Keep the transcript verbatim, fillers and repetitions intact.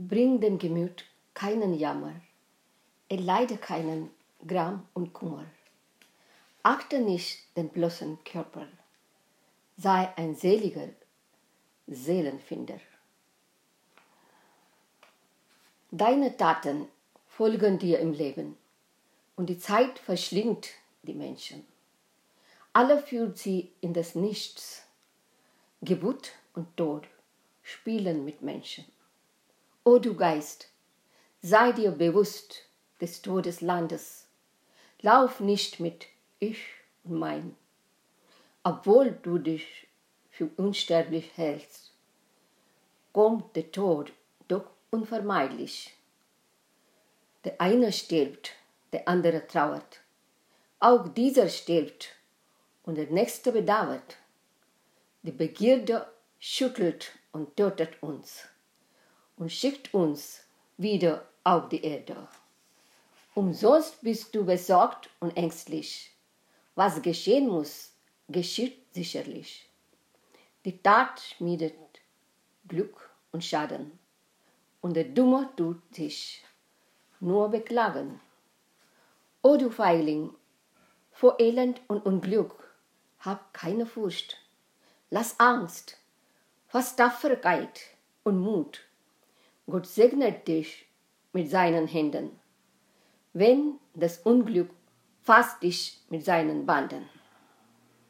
Bring dem Gemüt keinen Jammer, erleide keinen Gram und Kummer. Achte nicht den bloßen Körper, sei ein seliger Seelenfinder. Deine Taten folgen dir im Leben und die Zeit verschlingt die Menschen. Alle führt sie in das Nichts. Geburt und Tod spielen mit Menschen. O du Geist, sei dir bewusst des Todeslandes. Lauf nicht mit Ich und Mein, obwohl du dich für unsterblich hältst. Kommt der Tod doch unvermeidlich. Der eine stirbt, der andere trauert. Auch dieser stirbt und der nächste bedauert. Die Begierde schüttelt und tötet uns und schickt uns wieder auf die Erde. Umsonst bist du besorgt und ängstlich. Was geschehen muss, geschieht sicherlich. Die Tat schmiedet Glück und Schaden, und der Dumme tut sich nur beklagen. O du Feigling, vor Elend und Unglück, hab keine Furcht. Lass Angst, fass Tapferkeit und Mut. Gott segnet dich mit seinen Händen, wenn das Unglück fasst dich mit seinen Banden.